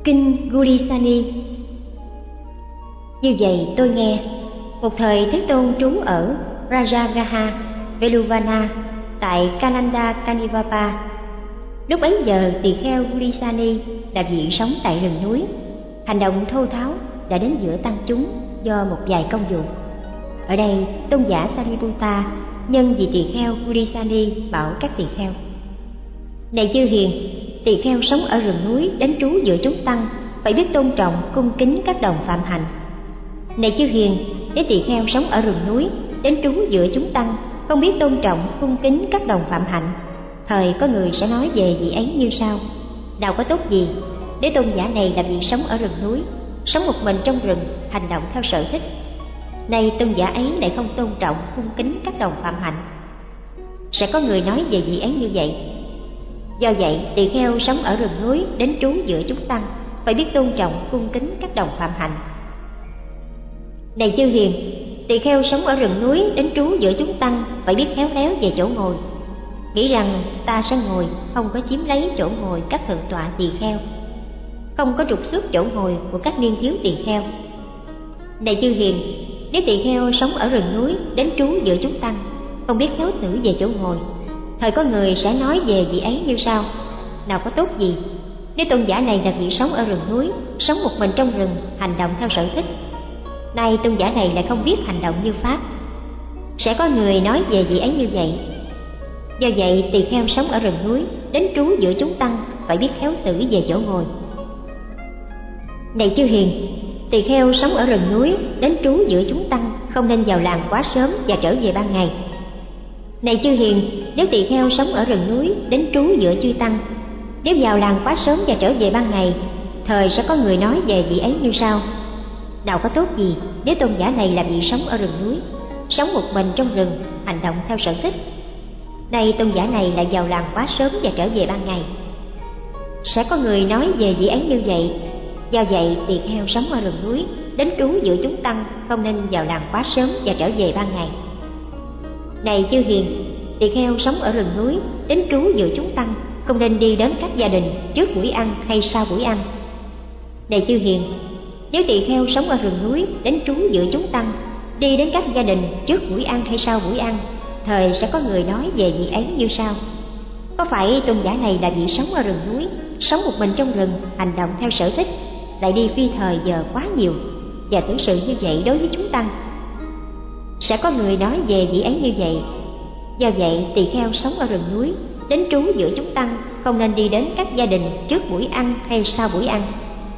Kinh Gulisani. Như vậy tôi nghe, một thời Thế Tôn trú ở Rajagaha, Veluvana tại Kananda Kanivapa. Lúc bấy giờ tỳ kheo Gulisani là vị sống tại rừng núi, hành động thô tháo đã đến giữa tăng chúng do một vài công vụ. Ở đây tôn giả Sariputta nhân vì tỳ kheo Gulisani bảo các tỳ kheo: này chư hiền, tỳ kheo sống ở rừng núi đến trú giữa chúng tăng phải biết tôn trọng cung kính các đồng phạm hạnh. Này chư hiền, nếu tỳ kheo sống ở rừng núi đến trú giữa chúng tăng không biết tôn trọng cung kính các đồng phạm hạnh, thời có người sẽ nói về vị ấy như sau: nào có tốt gì nếu tôn giả này là vị sống ở rừng núi, sống một mình trong rừng, hành động theo sở thích. Nay tôn giả ấy lại không tôn trọng cung kính các đồng phạm hạnh, sẽ có người nói về vị ấy như vậy. Do vậy tỳ kheo sống ở rừng núi đến trú giữa chúng tăng phải biết tôn trọng cung kính các đồng phạm hạnh. Này chư hiền, tỳ kheo sống ở rừng núi đến trú giữa chúng tăng phải biết khéo léo về chỗ ngồi, nghĩ rằng ta sẽ ngồi, không có chiếm lấy chỗ ngồi các thượng tọa tỳ kheo, không có trục xuất chỗ ngồi của các niên thiếu tỳ kheo. Này chư hiền, nếu tỳ kheo sống ở rừng núi đến trú giữa chúng tăng không biết khéo xử về chỗ ngồi, thời có người sẽ nói về vị ấy như sau: nào có tốt gì nếu tôn giả này là vị sống ở rừng núi, sống một mình trong rừng, hành động theo sở thích. Nay tôn giả này lại không biết hành động như pháp, sẽ có người nói về vị ấy như vậy. Do vậy tỳ kheo sống ở rừng núi đến trú giữa chúng tăng phải biết khéo xử về chỗ ngồi. Này chư hiền, tỳ kheo sống ở rừng núi đến trú giữa chúng tăng không nên vào làng quá sớm và trở về ban ngày. Này chư hiền, nếu tỳ kheo sống ở rừng núi đến trú giữa chư tăng, nếu vào làng quá sớm và trở về ban ngày, thời sẽ có người nói về vị ấy như sau: nào có tốt gì nếu tôn giả này là vị sống ở rừng núi, sống một mình trong rừng, hành động theo sở thích. Nay tôn giả này lại vào làng quá sớm và trở về ban ngày, sẽ có người nói về vị ấy như vậy. Do vậy tỳ kheo sống ở rừng núi đến trú giữa chúng tăng không nên vào làng quá sớm và trở về ban ngày. Này chư hiền, tỳ kheo sống ở rừng núi đến trú giữa chúng tăng không nên đi đến các gia đình trước buổi ăn hay sau buổi ăn. Này chư hiền, nếu tỳ kheo sống ở rừng núi đến trú giữa chúng tăng, đi đến các gia đình trước buổi ăn hay sau buổi ăn, thời sẽ có người nói về vị ấy như sau: có phải tôn giả này là vị sống ở rừng núi, sống một mình trong rừng, hành động theo sở thích, lại đi phi thời giờ quá nhiều và xử sự như vậy đối với chúng tăng? Sẽ có người nói về vị ấy như vậy. Do vậy tỳ kheo sống ở rừng núi đến trú giữa chúng tăng không nên đi đến các gia đình trước buổi ăn hay sau buổi ăn.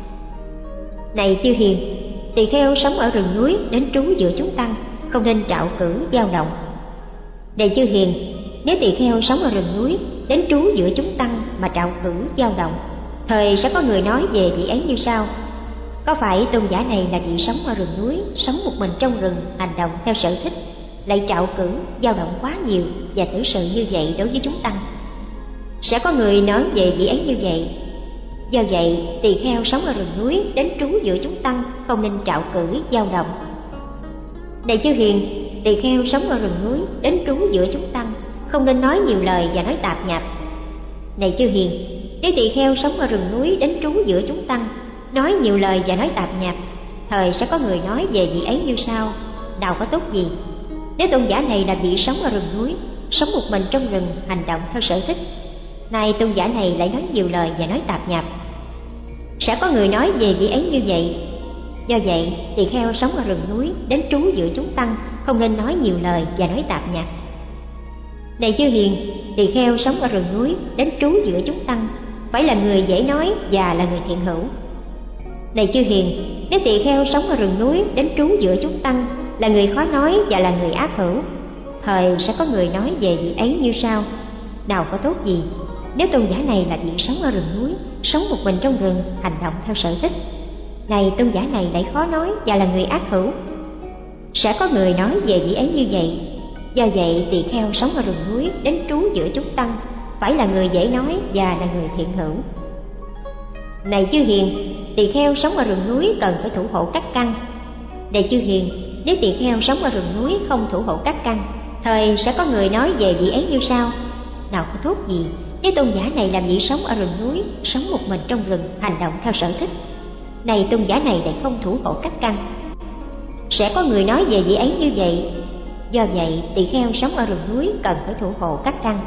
Này chư hiền, tỳ kheo sống ở rừng núi đến trú giữa chúng tăng không nên trạo cử dao động. Này chư hiền, nếu tỳ kheo sống ở rừng núi đến trú giữa chúng tăng mà trạo cử dao động, thời sẽ có người nói về vị ấy như sau: có phải tôn giả này là vị sống ở rừng núi, sống một mình trong rừng, hành động theo sở thích, lại trạo cử dao động quá nhiều và xử sự như vậy đối với chúng tăng? Sẽ có người nói về vị ấy như vậy. Do vậy tỳ kheo sống ở rừng núi đến trú giữa chúng tăng không nên trạo cử dao động. Này chư hiền, tỳ kheo sống ở rừng núi đến trú giữa chúng tăng không nên nói nhiều lời và nói tạp nhạp. Này chư hiền, nếu tỳ kheo sống ở rừng núi đến trú giữa chúng tăng, nói nhiều lời và nói tạp nhạp, thời sẽ có người nói về vị ấy như sau: nào có tốt gì nếu tôn giả này là vị sống ở rừng núi, sống một mình trong rừng, hành động theo sở thích. Nay tôn giả này lại nói nhiều lời và nói tạp nhạp, sẽ có người nói về vị ấy như vậy. Do vậy tỳ kheo sống ở rừng núi đến trú giữa chúng tăng không nên nói nhiều lời và nói tạp nhạp. Này chư hiền, tỳ kheo sống ở rừng núi đến trú giữa chúng tăng phải là người dễ nói và là người thiện hữu. Này chư hiền, nếu tỳ kheo sống ở rừng núi đến trú giữa chúng tăng là người khó nói và là người ác hữu, thời sẽ có người nói về vị ấy như sau: nào có tốt gì nếu tôn giả này là vị sống ở rừng núi, sống một mình trong rừng, hành động theo sở thích. Này tôn giả này lại khó nói và là người ác hữu, sẽ có người nói về vị ấy như vậy. Do vậy tỳ kheo sống ở rừng núi đến trú giữa chúng tăng phải là người dễ nói và là người thiện hữu. Này chư hiền, tỳ kheo sống ở rừng núi cần phải thủ hộ các căn. Này chư hiền, nếu tỳ kheo sống ở rừng núi không thủ hộ các căn, thời sẽ có người nói về vị ấy như sau: nào có tốt gì Nếu tôn giả này làm gì sống ở rừng núi, sống một mình trong rừng, hành động theo sở thích, này tôn giả này lại không thủ hộ các căn. Sẽ có người nói về vị ấy như vậy. Do vậy, tỳ kheo sống ở rừng núi cần phải thủ hộ các căn.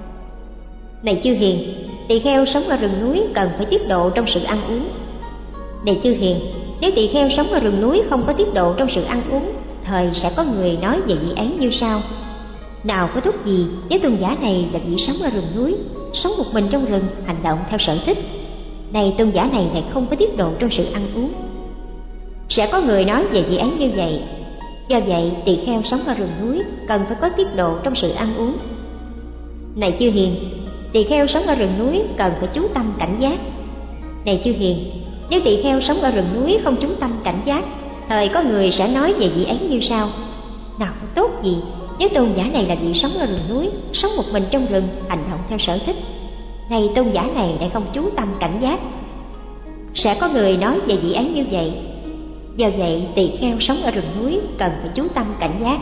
Này chư hiền, tỳ kheo sống ở rừng núi cần phải tiết độ trong sự ăn uống. Này chư hiền, nếu tỳ kheo sống ở rừng núi không có tiết độ trong sự ăn uống, thời sẽ có người nói về vị ấy như sau: nào có thúc gì, nếu tôn giả này là vị sống ở rừng núi, sống một mình trong rừng, hành động theo sở thích, này tôn giả này lại không có tiết độ trong sự ăn uống. Sẽ có người nói về vị ấy như vậy. Do vậy, tỳ kheo sống ở rừng núi cần phải có tiết độ trong sự ăn uống. Này chư hiền, tỳ kheo sống ở rừng núi cần phải chú tâm cảnh giác. Này chư hiền, nếu tỳ kheo sống ở rừng núi không chú tâm cảnh giác, thời có người sẽ nói về vị ấy như sau: nào có tốt gì, nếu tôn giả này là vị sống ở rừng núi, sống một mình trong rừng, hành động theo sở thích, này tôn giả này lại không chú tâm cảnh giác. Sẽ có người nói về vị ấy như vậy. Do vậy, tỳ kheo sống ở rừng núi cần phải chú tâm cảnh giác.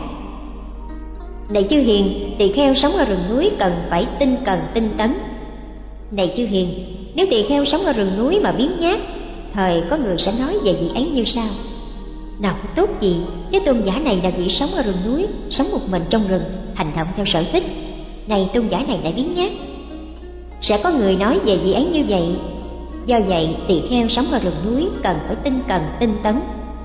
Này chư hiền, tỳ kheo sống ở rừng núi cần phải tinh cần tinh tấn. Này chư hiền, nếu tỳ kheo sống ở rừng núi mà biếng nhác, thời có người sẽ nói về vị ấy như sau: nào có tốt gì, nếu tôn giả này là vị sống ở rừng núi, sống một mình trong rừng, hành động theo sở thích, này tôn giả này lại biếng nhác. Sẽ có người nói về vị ấy như vậy. Do vậy, tỳ kheo sống ở rừng núi cần phải tinh cần tinh tấn.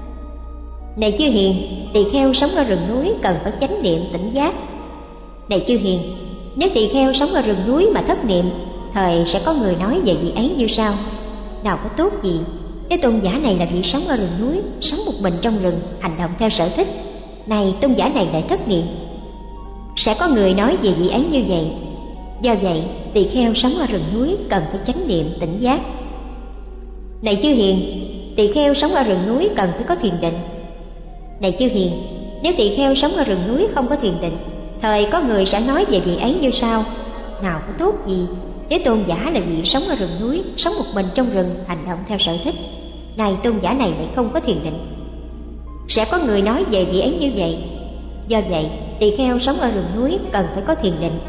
Này chư hiền, tỳ kheo sống ở rừng núi cần phải chánh niệm tỉnh giác. Này chư hiền, nếu tỳ kheo sống ở rừng núi mà thất niệm, thời sẽ có người nói về vị ấy như sau: nào có tốt gì, nếu tôn giả này là vị sống ở rừng núi, sống một mình trong rừng, hành động theo sở thích, này tôn giả này lại thất niệm. Sẽ có người nói về vị ấy như vậy. Do vậy, tỳ kheo sống ở rừng núi cần phải chánh niệm tỉnh giác. Này chư hiền, tỳ kheo sống ở rừng núi cần phải có thiền định. Này chư hiền, nếu tỳ kheo sống ở rừng núi không có thiền định, thời có người sẽ nói về vị ấy như sau: nào có tốt gì, nếu tôn giả là vị sống ở rừng núi, sống một mình trong rừng, hành động theo sở thích, này tôn giả này lại không có thiền định. Sẽ có người nói về vị ấy như vậy. Do vậy, tỳ kheo sống ở rừng núi cần phải có thiền định.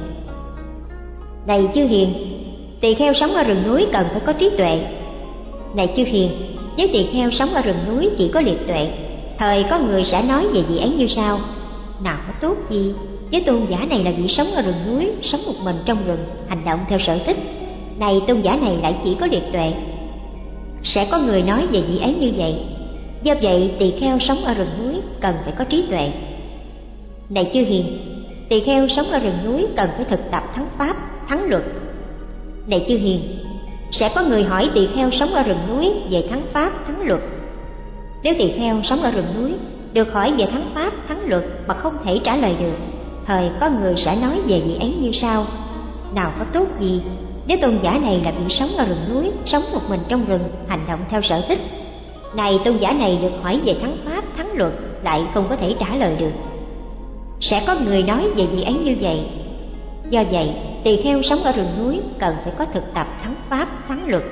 Này chư hiền, tỳ kheo sống ở rừng núi cần phải có trí tuệ. Này chư hiền, nếu tỳ kheo sống ở rừng núi chỉ có liệt tuệ, thời có người sẽ nói về vị ấy như sau: nào có tốt gì, nếu tôn giả này là vị sống ở rừng núi, sống một mình trong rừng, hành động theo sở thích, này tôn giả này lại chỉ có liệt tuệ. Sẽ có người nói về vị ấy như vậy. Do vậy, tỳ kheo sống ở rừng núi cần phải có trí tuệ. Này chư hiền, tỳ kheo sống ở rừng núi cần phải thực tập thắng pháp, thắng luật. Này chư hiền, sẽ có người hỏi tỳ kheo sống ở rừng núi về thắng pháp, thắng luật. Nếu tỳ kheo sống ở rừng núi được hỏi về thắng pháp, thắng luật mà không thể trả lời được, thời có người sẽ nói về vị ấy như sau: nào có tốt gì, nếu tôn giả này là vị sống ở rừng núi, sống một mình trong rừng, hành động theo sở thích, này tôn giả này được hỏi về thắng pháp, thắng luật lại không có thể trả lời được. Sẽ có người nói về vị ấy như vậy. Do vậy, tỳ kheo sống ở rừng núi cần phải có thực tập thắng pháp, thắng luật.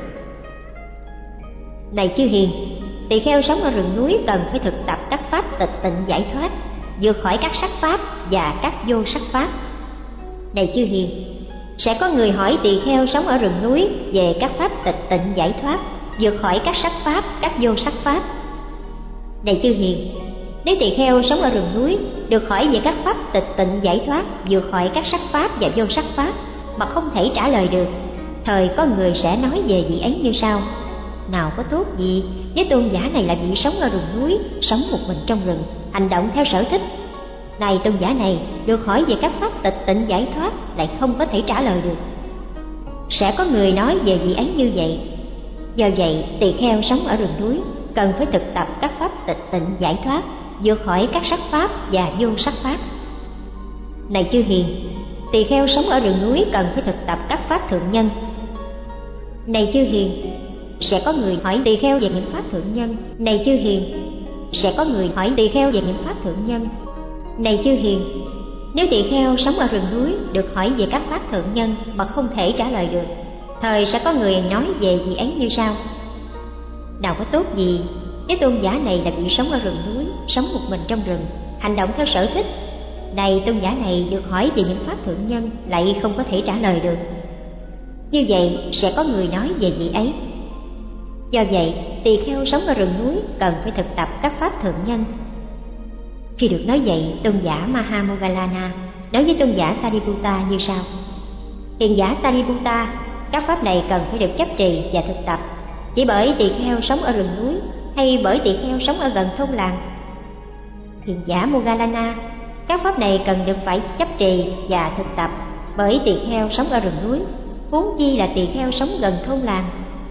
Này chư hiền, tỳ kheo sống ở rừng núi cần phải thực tập các pháp tịch tịnh giải thoát, vượt khỏi các sắc pháp và các vô sắc pháp. Này chư hiền, sẽ có người hỏi tỳ kheo sống ở rừng núi về các pháp tịch tịnh giải thoát, vượt khỏi các sắc pháp, các vô sắc pháp. Này chư hiền, nếu tỳ kheo sống ở rừng núi được hỏi về các pháp tịch tịnh giải thoát, vượt khỏi các sắc pháp và vô sắc pháp mà không thể trả lời được, thời có người sẽ nói về vị ấy như sau: nào có tốt gì, nếu tôn giả này là vị sống ở rừng núi, sống một mình trong rừng, hành động theo sở thích, này tôn giả này được hỏi về các pháp tịch tịnh giải thoát lại không có thể trả lời được. Sẽ có người nói về vị ấy như vậy. Do vậy, tỳ kheo sống ở rừng núi cần phải thực tập các pháp tịch tịnh giải thoát, vượt khỏi các sắc pháp và vô sắc pháp. Này chư hiền, tỳ kheo sống ở rừng núi cần phải thực tập các pháp thượng nhân. Này chư hiền, sẽ có người hỏi tỳ kheo về những pháp thượng nhân. Này chư hiền, sẽ có người hỏi tỳ kheo về những pháp thượng nhân. Này chư hiền, nếu tỳ kheo sống ở rừng núi được hỏi về các pháp thượng nhân mà không thể trả lời được, thời sẽ có người nói về vị ấy như sau: nào có tốt gì, nếu tôn giả này là vị sống ở rừng núi, sống một mình trong rừng, hành động theo sở thích, này tôn giả này được hỏi về những pháp thượng nhân lại không có thể trả lời được. Như vậy sẽ có người nói về vị ấy. Do vậy, tỳ kheo sống ở rừng núi cần phải thực tập các pháp thượng nhân. Khi được nói vậy, tôn giả Mahamoggallana nói với tôn giả Sariputta như sau: Hiền giả Sariputta, các pháp này cần phải được chấp trì và thực tập. Chỉ bởi tỳ kheo sống ở rừng núi hay bởi tỳ kheo sống ở gần thôn làng? Hiền giả Moggallana, các pháp này cần được phải chấp trì và thực tập bởi tỳ kheo sống ở rừng núi, huống chi là tỳ kheo sống gần thôn làng.